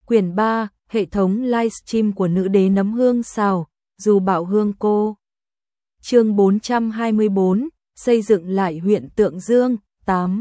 Quyển 3, hệ thống livestream của nữ đế nấm hương xào, dù bảo hương cô. Chương 424, xây dựng lại huyện Tượng Dương, 8.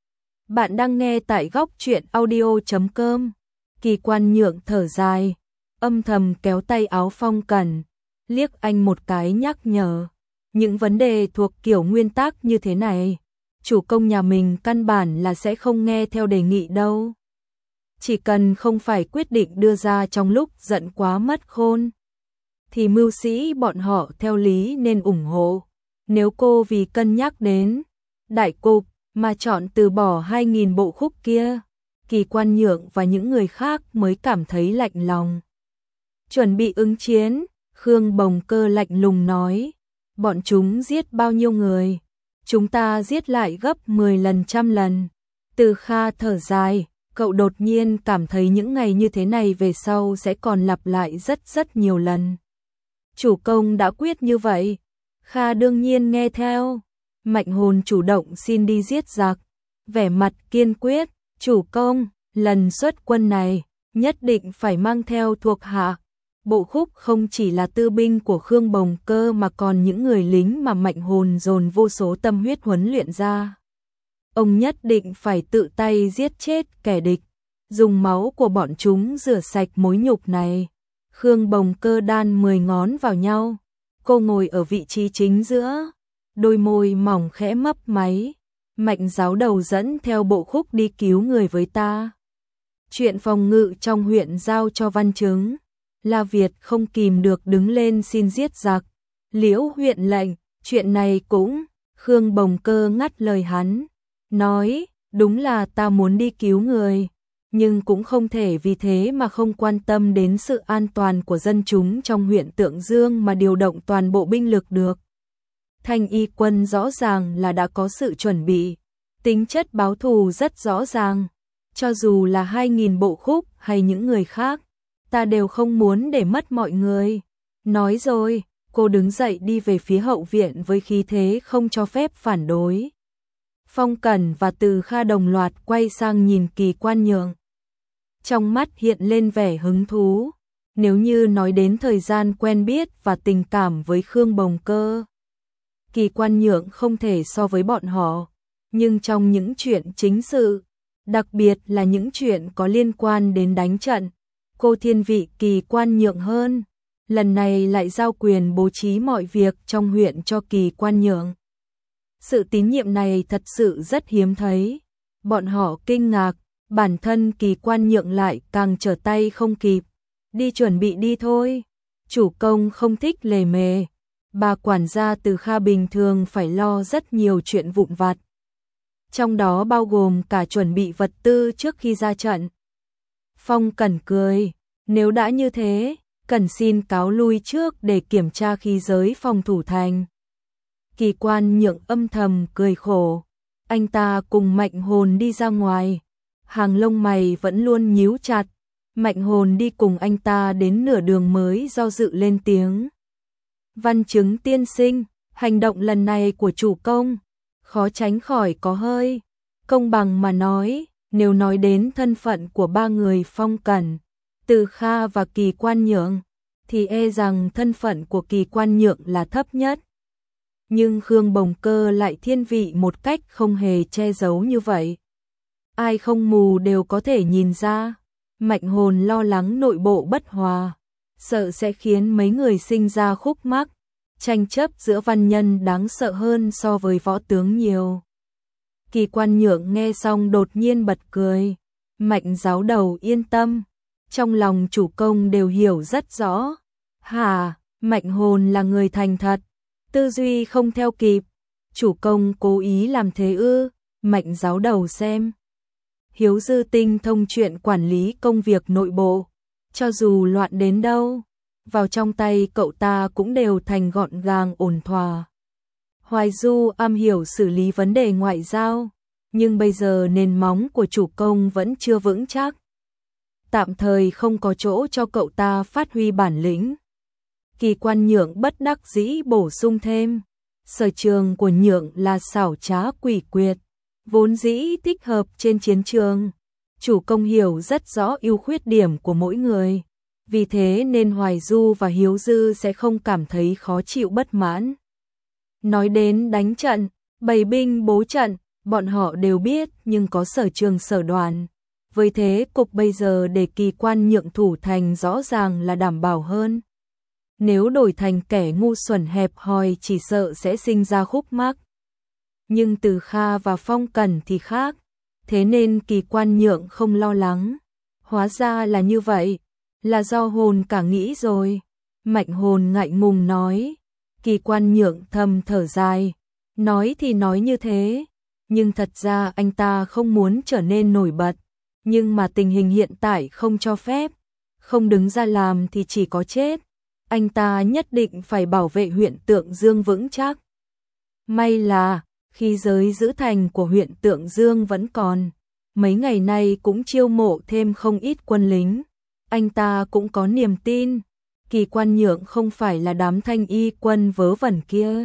Bạn đang nghe tại góc truyện audio.com. Kỳ Quan Nhượng thở dài, âm thầm kéo tay áo Phong Cẩn, liếc anh một cái nhắc nhở. Những vấn đề thuộc kiểu nguyên tắc như thế này, chủ công nhà mình căn bản là sẽ không nghe theo đề nghị đâu. Chỉ cần không phải quyết định đưa ra trong lúc giận quá mất khôn, thì mưu sĩ bọn họ theo lý nên ủng hộ. Nếu cô vì cân nhắc đến đại cục mà chọn từ bỏ 2.000 bộ khúc kia, Kỳ Quan Nhượng và những người khác mới cảm thấy lạnh lòng. Chuẩn bị ứng chiến, Khương Bồng Cơ lạnh lùng nói, bọn chúng giết bao nhiêu người, chúng ta giết lại gấp 10 lần trăm lần. Từ Kha thở dài, cậu đột nhiên cảm thấy những ngày như thế này về sau sẽ còn lặp lại rất nhiều lần. Chủ công đã quyết như vậy, Kha đương nhiên nghe theo. Mạnh Hồn chủ động xin đi giết giặc, vẻ mặt kiên quyết, chủ công, lần xuất quân này, nhất định phải mang theo thuộc hạ. Bộ khúc không chỉ là tư binh của Khương Bồng Cơ mà còn những người lính mà Mạnh Hồn dồn vô số tâm huyết huấn luyện ra. Ông nhất định phải tự tay giết chết kẻ địch, dùng máu của bọn chúng rửa sạch mối nhục này. Khương Bồng Cơ đan 10 ngón vào nhau, cô ngồi ở vị trí chính giữa, đôi môi mỏng khẽ mấp máy. Mạnh giáo đầu dẫn theo bộ khúc đi cứu người với ta. Chuyện phòng ngự trong huyện giao cho văn chứng. La Việt không kìm được đứng lên xin giết giặc. Liễu huyện lệnh, chuyện này cũng. Khương Bồng Cơ ngắt lời hắn, nói, đúng là ta muốn đi cứu người, nhưng cũng không thể vì thế mà không quan tâm đến sự an toàn của dân chúng trong huyện Tượng Dương mà điều động toàn bộ binh lực được. Thanh y quân rõ ràng là đã có sự chuẩn bị, tính chất báo thù rất rõ ràng, cho dù là 2.000 bộ khúc hay những người khác, ta đều không muốn để mất mọi người. Nói rồi, cô đứng dậy đi về phía hậu viện với khí thế không cho phép phản đối. Phong Cẩn và Từ Kha đồng loạt quay sang nhìn Kỳ Quan Nhượng. Trong mắt hiện lên vẻ hứng thú, nếu như nói đến thời gian quen biết và tình cảm với Khương Bồng Cơ, Kỳ Quan Nhượng không thể so với bọn họ, nhưng trong những chuyện chính sự, đặc biệt là những chuyện có liên quan đến đánh trận, cô thiên vị Kỳ Quan Nhượng hơn. Lần này lại giao quyền bố trí mọi việc trong huyện cho Kỳ Quan Nhượng. Sự tín nhiệm này thật sự rất hiếm thấy. Bọn họ kinh ngạc, bản thân Kỳ Quan Nhượng lại càng trở tay không kịp. Đi chuẩn bị đi thôi. Chủ công không thích lề mề. Bà quản gia Từ Kha bình thường phải lo rất nhiều chuyện vụn vặt, trong đó bao gồm cả chuẩn bị vật tư trước khi ra trận. Phong Cẩn cười, nếu đã như thế, Cẩn xin cáo lui trước để kiểm tra khí giới phòng thủ thành. Kỳ Quan Nhượng âm thầm cười khổ, anh ta cùng Mạnh Hồn đi ra ngoài, hàng lông mày vẫn luôn nhíu chặt. Mạnh Hồn đi cùng anh ta đến nửa đường mới do dự lên tiếng. Văn Chứng tiên sinh, hành động lần này của chủ công, khó tránh khỏi có hơi công bằng mà nói, nếu nói đến thân phận của ba người Phong Cẩn, Từ Kha và Kỳ Quan Nhượng, thì e rằng thân phận của Kỳ Quan Nhượng là thấp nhất. Nhưng Khương Bồng Cơ lại thiên vị một cách không hề che giấu như vậy. Ai không mù đều có thể nhìn ra. Mạnh Hồn lo lắng nội bộ bất hòa, sợ sẽ khiến mấy người sinh ra khúc mắc, tranh chấp giữa văn nhân đáng sợ hơn so với võ tướng nhiều. Kỳ Quan Nhượng nghe xong đột nhiên bật cười. Mạnh giáo đầu yên tâm, trong lòng chủ công đều hiểu rất rõ. Hả, Mạnh Hồn là người thành thật, tư duy không theo kịp. Chủ công cố ý làm thế ư? Mạnh giáo đầu xem. Hiếu dư tinh thông chuyện quản lý công việc nội bộ, cho dù loạn đến đâu, vào trong tay cậu ta cũng đều thành gọn gàng ổn thỏa. Hoài Du am hiểu xử lý vấn đề ngoại giao, nhưng bây giờ nền móng của chủ công vẫn chưa vững chắc. Tạm thời không có chỗ cho cậu ta phát huy bản lĩnh. Kỳ Quan Nhượng bất đắc dĩ bổ sung thêm, sở trường của Nhượng là xảo trá quỷ quyệt, vốn dĩ thích hợp trên chiến trường. Chủ công hiểu rất rõ ưu khuyết điểm của mỗi người, vì thế nên Hoài Du và Hiếu Dư sẽ không cảm thấy khó chịu bất mãn. Nói đến đánh trận, bày binh bố trận, bọn họ đều biết nhưng có sở trường sở đoàn. Với thế cục bây giờ để Kỳ Quan Nhượng thủ thành rõ ràng là đảm bảo hơn. Nếu đổi thành kẻ ngu xuẩn hẹp hòi chỉ sợ sẽ sinh ra khúc mắc. Nhưng Từ Kha và Phong Cẩn thì khác, thế nên Kỳ Quan Nhượng không lo lắng. Hóa ra là như vậy, là do hồn cả nghĩ rồi. Mạnh Hồn ngại ngùng nói. Kỳ Quan Nhượng thầm thở dài, nói thì nói như thế, nhưng thật ra anh ta không muốn trở nên nổi bật, nhưng mà tình hình hiện tại không cho phép, không đứng ra làm thì chỉ có chết, anh ta nhất định phải bảo vệ huyện Tượng Dương vững chắc. May là, khi giới giữ thành của huyện Tượng Dương vẫn còn, mấy ngày nay cũng chiêu mộ thêm không ít quân lính, anh ta cũng có niềm tin. Kỳ Quan Nhượng không phải là đám thanh y quân vớ vẩn kia.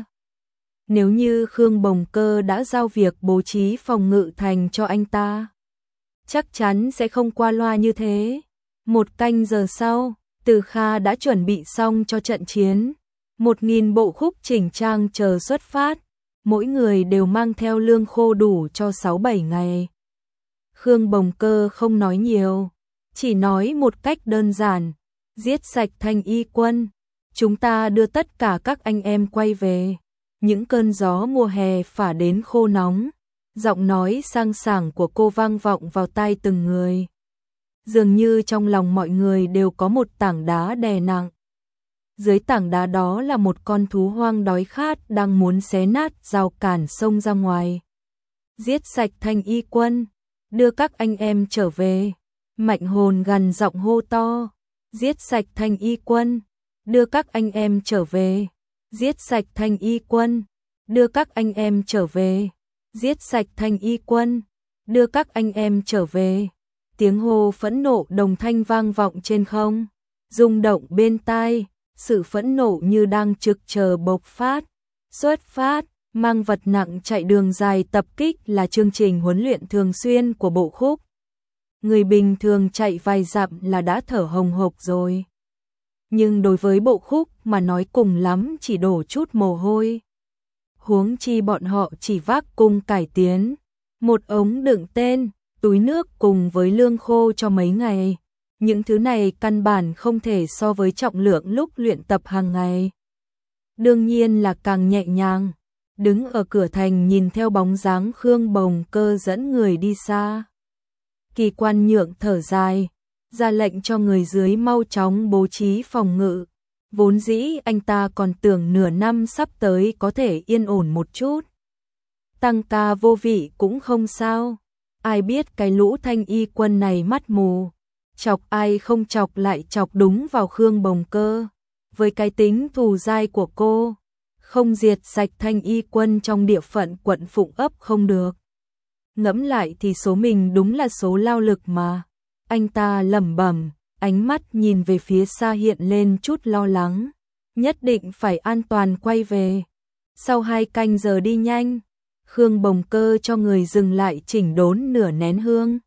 Nếu như Khương Bồng Cơ đã giao việc bố trí phòng ngự thành cho anh ta, chắc chắn sẽ không qua loa như thế. 1 canh giờ sau, Từ Kha đã chuẩn bị xong cho trận chiến. 1000 bộ khúc chỉnh trang chờ xuất phát, mỗi người đều mang theo lương khô đủ cho 6-7 ngày. Khương Bồng Cơ không nói nhiều, chỉ nói một cách đơn giản. Giết sạch thanh y quân, chúng ta đưa tất cả các anh em quay về. Những cơn gió mùa hè phả đến khô nóng, giọng nói sang sảng của cô vang vọng vào tai từng người. Dường như trong lòng mọi người đều có một tảng đá đè nặng. Dưới tảng đá đó là một con thú hoang đói khát đang muốn xé nát rào cản xông ra ngoài. Giết sạch thanh y quân, đưa các anh em trở về. Mạnh Hồn gằn giọng hô to. Giết sạch thanh y quân, đưa các anh em trở về. Giết sạch thanh y quân, đưa các anh em trở về. Giết sạch thanh y quân, đưa các anh em trở về. Tiếng hô phẫn nộ đồng thanh vang vọng trên không, rung động bên tai, sự phẫn nộ như đang trực chờ bộc phát. Xuất phát, mang vật nặng chạy đường dài tập kích là chương trình huấn luyện thường xuyên của bộ khúc. Người bình thường chạy vài dặm là đã thở hồng hộc rồi. Nhưng đối với bộ khúc mà nói cùng lắm chỉ đổ chút mồ hôi. Huống chi bọn họ chỉ vác cung cải tiến, một ống đựng tên, túi nước cùng với lương khô cho mấy ngày. Những thứ này căn bản không thể so với trọng lượng lúc luyện tập hàng ngày. Đương nhiên là càng nhẹ nhàng. Đứng ở cửa thành nhìn theo bóng dáng Khương Bồng Cơ dẫn người đi xa. Kỳ Quan Nhượng thở dài, ra lệnh cho người dưới mau chóng bố trí phòng ngự. Vốn dĩ anh ta còn tưởng nửa năm sắp tới có thể yên ổn một chút. Tăng ca vô vị cũng không sao. Ai biết cái lũ thanh y quân này mắt mù. Chọc ai không chọc lại chọc đúng vào Khương Bồng Cơ. Với cái tính thù dai của cô, không diệt sạch thanh y quân trong địa phận quận Phụng Ấp không được. Ngẫm lại thì số mình đúng là số lao lực mà. Anh ta lẩm bẩm, ánh mắt nhìn về phía xa hiện lên chút lo lắng. Nhất định phải an toàn quay về. Sau 2 canh giờ đi nhanh, Khương Bồng Cơ cho người dừng lại chỉnh đốn nửa nén hương.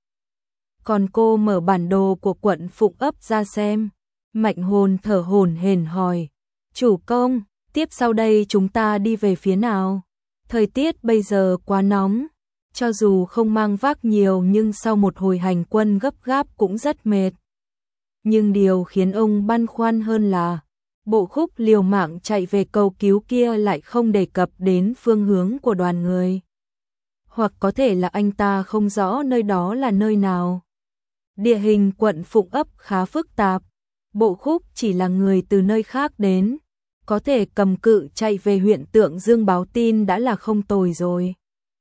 Còn cô mở bản đồ của quận Phụng Ấp ra xem. Mạnh Hồn thở hổn hển hỏi, chủ công, tiếp sau đây chúng ta đi về phía nào? Thời tiết bây giờ quá nóng. Cho dù không mang vác nhiều nhưng sau một hồi hành quân gấp gáp cũng rất mệt. Nhưng điều khiến ông băn khoăn hơn là bộ khúc liều mạng chạy về cầu cứu kia lại không đề cập đến phương hướng của đoàn người. Hoặc có thể là anh ta không rõ nơi đó là nơi nào. Địa hình quận Phụng Ấp khá phức tạp. Bộ khúc chỉ là người từ nơi khác đến. Có thể cầm cự chạy về huyện Tượng Dương báo tin đã là không tồi rồi.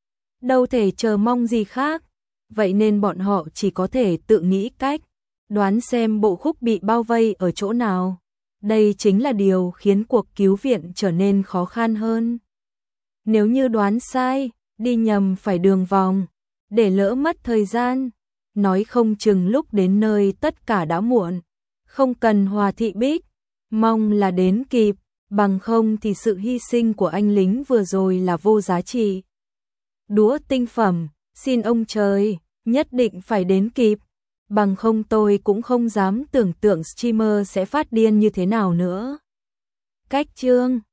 Đâu thể chờ mong gì khác. Vậy nên bọn họ chỉ có thể tự nghĩ cách, đoán xem bộ khúc bị bao vây ở chỗ nào. Đây chính là điều khiến cuộc cứu viện trở nên khó khăn hơn. Nếu như đoán sai, đi nhầm phải đường vòng, để lỡ mất thời gian, nói không chừng lúc đến nơi tất cả đã muộn. Không cần Hòa Thị Bích, mong là đến kịp, bằng không thì sự hy sinh của anh lính vừa rồi là vô giá trị. Đũa tinh phẩm, xin ông trời, Nhất định phải đến kịp, bằng không tôi cũng không dám tưởng tượng streamer sẽ phát điên như thế nào nữa. Cách chương